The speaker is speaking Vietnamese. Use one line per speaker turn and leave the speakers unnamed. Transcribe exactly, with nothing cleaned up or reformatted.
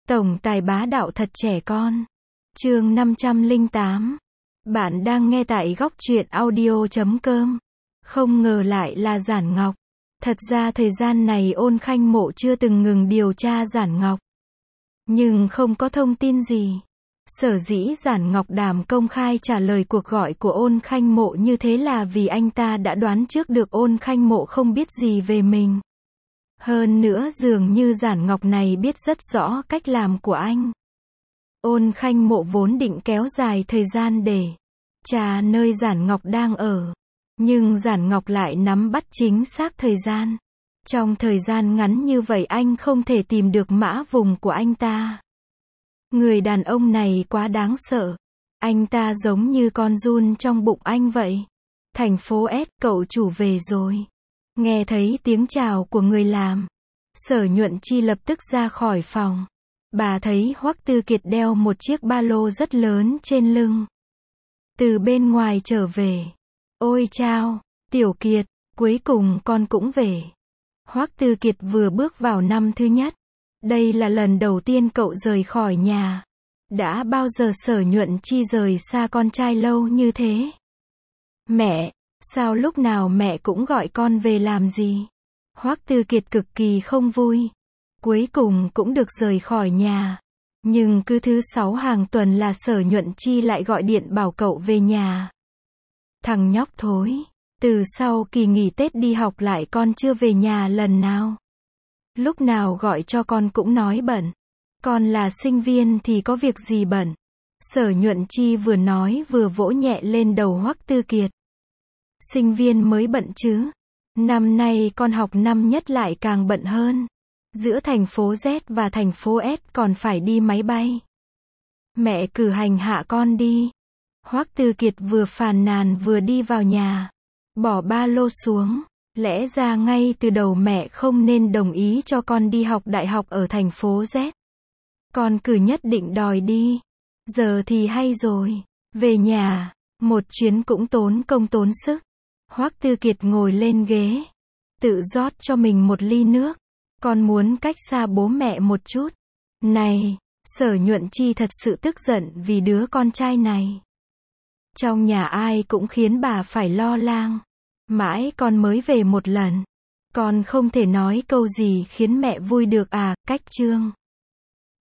Tổng tài bá đạo thật trẻ con. Chương năm trăm lẻ tám. Bạn đang nghe tại góc truyện audio chấm com. Không ngờ lại là Giản Ngọc. Thật ra thời gian này Ôn Khanh Mộ chưa từng ngừng điều tra Giản Ngọc. Nhưng không có thông tin gì. Sở dĩ Giản Ngọc Đàm công khai trả lời cuộc gọi của Ôn Khanh Mộ như thế là vì anh ta đã đoán trước được Ôn Khanh Mộ không biết gì về mình. Hơn nữa dường như Giản Ngọc này biết rất rõ cách làm của anh. Ôn Khanh Mộ vốn định kéo dài thời gian để tra nơi Giản Ngọc đang ở. Nhưng Giản Ngọc lại nắm bắt chính xác thời gian. Trong thời gian ngắn như vậy anh không thể tìm được mã vùng của anh ta. Người đàn ông này quá đáng sợ. Anh ta giống như con giun trong bụng anh vậy. Thành phố S, cậu chủ về rồi. Nghe thấy tiếng chào của người làm. Sở Nhuận Chi lập tức ra khỏi phòng. Bà thấy Hoắc Tư Kiệt đeo một chiếc ba lô rất lớn trên lưng. Từ bên ngoài trở về. Ôi chao, Tiểu Kiệt, cuối cùng con cũng về. Hoắc Tư Kiệt vừa bước vào năm thứ nhất. Đây là lần đầu tiên cậu rời khỏi nhà. Đã bao giờ Sở Nhuận Chi rời xa con trai lâu như thế? Mẹ, sao lúc nào mẹ cũng gọi con về làm gì? Hoắc Tư Kiệt cực kỳ không vui. Cuối cùng cũng được rời khỏi nhà. Nhưng cứ thứ sáu hàng tuần là Sở Nhuận Chi lại gọi điện bảo cậu về nhà. Thằng nhóc thối, từ sau kỳ nghỉ Tết đi học lại con chưa về nhà lần nào. Lúc nào gọi cho con cũng nói bận. Con là sinh viên thì có việc gì bận? Sở Nhuận Chi vừa nói vừa vỗ nhẹ lên đầu Hoắc Tư Kiệt. Sinh viên mới bận chứ. Năm nay con học năm nhất lại càng bận hơn. Giữa thành phố Z và thành phố S còn phải đi máy bay. Mẹ cử hành hạ con đi. Hoắc Tư Kiệt vừa phàn nàn vừa đi vào nhà. Bỏ ba lô xuống. Lẽ ra ngay từ đầu mẹ không nên đồng ý cho con đi học đại học ở thành phố Z. Con cứ nhất định đòi đi. Giờ thì hay rồi. Về nhà. Một chuyến cũng tốn công tốn sức. Hoắc Tư Kiệt ngồi lên ghế. Tự rót cho mình một ly nước. Con muốn cách xa bố mẹ một chút. Này, Sở Nhuận Chi thật sự tức giận vì đứa con trai này. Trong nhà ai cũng khiến bà phải lo lắng. Mãi con mới về một lần. Con không thể nói câu gì khiến mẹ vui được à, cách chương.